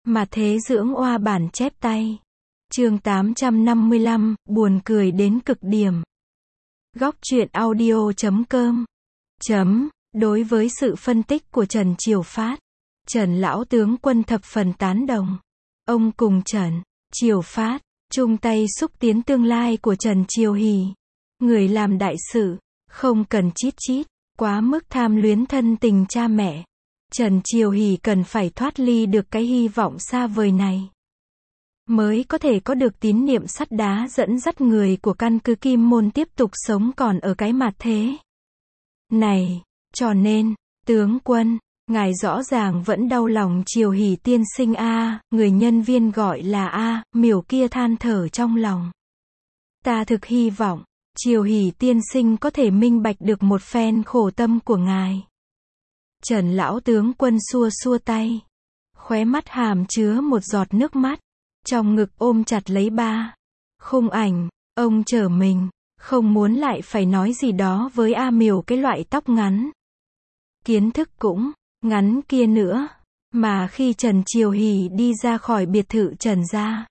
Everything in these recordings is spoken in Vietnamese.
Mà thế dưỡng oa bản chép tay. Chương 855, buồn cười đến cực điểm. Góc truyện audio.com. Đối với sự phân tích của Trần Triều Phát, Trần lão tướng quân thập phần tán đồng. Ông cùng Trần Triều Phát chung tay xúc tiến tương lai của Trần Triều Hỷ. Người làm đại sự, không cần chít chít, quá mức tham luyến thân tình cha mẹ. Trần Triều Hỷ cần phải thoát ly được cái hy vọng xa vời này, mới có thể có được tín niệm sắt đá dẫn dắt người của căn cứ Kim Môn tiếp tục sống còn ở cái mặt thế này. Cho nên, tướng quân, ngài rõ ràng vẫn đau lòng Triều Hỷ tiên sinh a. Người nhân viên gọi là Miểu kia than thở trong lòng. Ta thực hy vọng Triều Hỷ tiên sinh có thể minh bạch được một phen khổ tâm của ngài. Trần lão tướng quân xua xua tay, khóe mắt hàm chứa một giọt nước mắt, trong ngực ôm chặt lấy ba khung ảnh. Ông trở mình, không muốn lại phải nói gì đó với Miểu cái loại tóc ngắn, kiến thức cũng ngắn kia nữa. Mà khi Trần Triều Hỷ đi ra khỏi biệt thự Trần gia,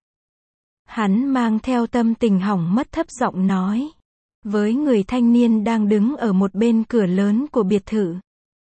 hắn mang theo tâm tình hỏng mất thấp giọng nói với người thanh niên đang đứng ở một bên cửa lớn của biệt thự: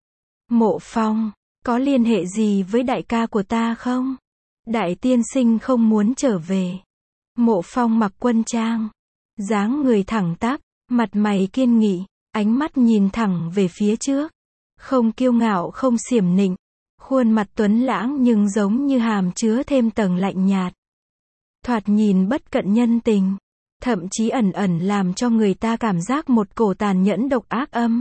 Mộ Phong, có liên hệ gì với đại ca của ta không? Đại tiên sinh không muốn trở về. Mộ Phong mặc quân trang, dáng người thẳng tắp, mặt mày kiên nghị, ánh mắt nhìn thẳng về phía trước, không kiêu ngạo không xiểm nịnh, khuôn mặt tuấn lãng nhưng giống như hàm chứa thêm tầng lạnh nhạt, thoạt nhìn bất cận nhân tình, thậm chí ẩn ẩn làm cho người ta cảm giác một cổ tàn nhẫn độc ác âm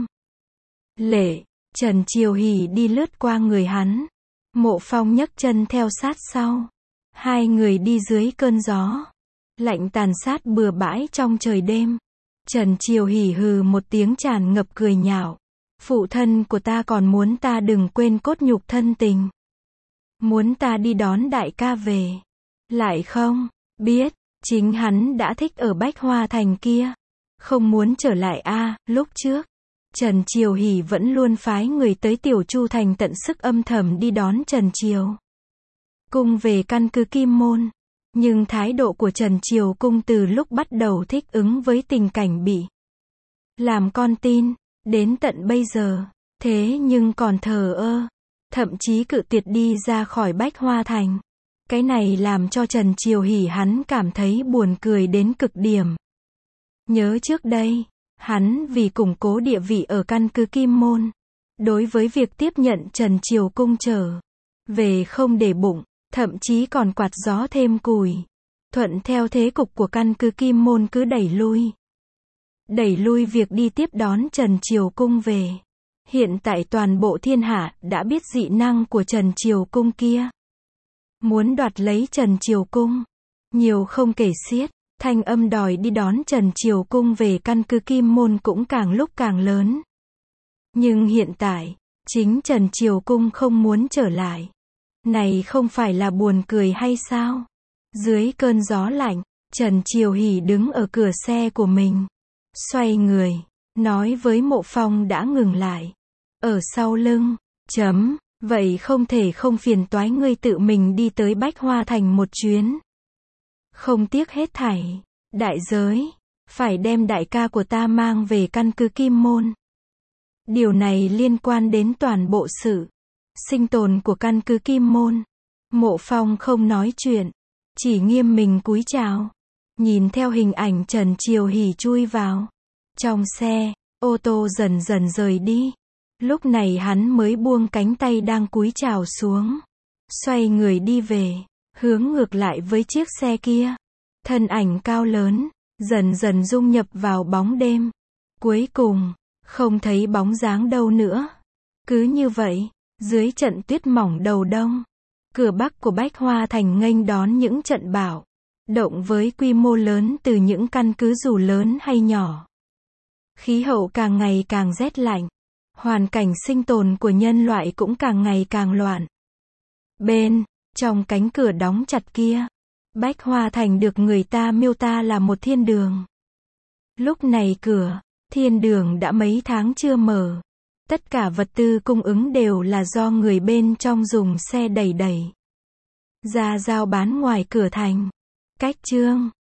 lệ. Trần Triều Hỷ đi lướt qua người hắn, Mộ Phong nhấc chân theo sát sau. Hai người đi dưới cơn gió lạnh tàn sát bừa bãi trong trời đêm. Trần Triều Hỷ hừ một tiếng tràn ngập cười nhạo: phụ thân của ta còn muốn ta đừng quên cốt nhục thân tình, muốn ta đi đón đại ca về, lại không biết chính hắn đã thích ở Bách Hoa Thành kia, không muốn trở lại lúc trước Trần Triều Hỷ vẫn luôn phái người tới Tiểu Chu Thành tận sức âm thầm đi đón Trần Triều Cung về căn cứ Kim Môn. Nhưng thái độ của Trần Triều Cung từ lúc bắt đầu thích ứng với tình cảnh bị làm con tin, đến tận bây giờ, thế nhưng còn thờ ơ, thậm chí cự tuyệt đi ra khỏi Bách Hoa Thành. Cái này làm cho Trần Triều Hỷ hắn cảm thấy buồn cười đến cực điểm. Nhớ trước đây, hắn vì củng cố địa vị ở căn cứ Kim Môn, đối với việc tiếp nhận Trần Triều Cung trở về không để bụng, thậm chí còn quạt gió thêm củi, thuận theo thế cục của căn cứ Kim Môn cứ đẩy lui việc đi tiếp đón Trần Triều Cung về. Hiện tại toàn bộ thiên hạ đã biết dị năng của Trần Triều Cung kia, muốn đoạt lấy Trần Triều Cung, nhiều không kể xiết. Thanh âm đòi đi đón Trần Triều Cung về căn cứ Kim Môn cũng càng lúc càng lớn. Nhưng hiện tại, chính Trần Triều Cung không muốn trở lại. Này không phải là buồn cười hay sao? Dưới cơn gió lạnh, Trần Triều Hỷ đứng ở cửa xe của mình, xoay người, nói với Mộ Phong đã ngừng lại ở sau lưng: vậy không thể không phiền toái ngươi tự mình đi tới Bách Hoa Thành một chuyến, không tiếc hết thảy đại giới, phải đem đại ca của ta mang về căn cứ Kim Môn. Điều này liên quan đến toàn bộ sự sinh tồn của căn cứ Kim Môn. Mộ Phong không nói chuyện, chỉ nghiêm mình cúi chào, nhìn theo hình ảnh Trần Triều Hỷ chui vào trong xe, ô tô dần dần rời đi. Lúc này hắn mới buông cánh tay đang cúi chào xuống, xoay người đi về, hướng ngược lại với chiếc xe kia. Thân ảnh cao lớn, dần dần dung nhập vào bóng đêm. Cuối cùng, không thấy bóng dáng đâu nữa. Cứ như vậy, dưới trận tuyết mỏng đầu đông, cửa bắc của Bách Hoa Thành nghênh đón những trận bão động với quy mô lớn từ những căn cứ dù lớn hay nhỏ. Khí hậu càng ngày càng rét lạnh, hoàn cảnh sinh tồn của nhân loại cũng càng ngày càng loạn. Bên trong cánh cửa đóng chặt kia, Bách Hoa Thành được người ta miêu tả là một thiên đường. Lúc này cửa thiên đường đã mấy tháng chưa mở. Tất cả vật tư cung ứng đều là do người bên trong dùng xe đẩy. Ra giao bán ngoài cửa thành. Cách chương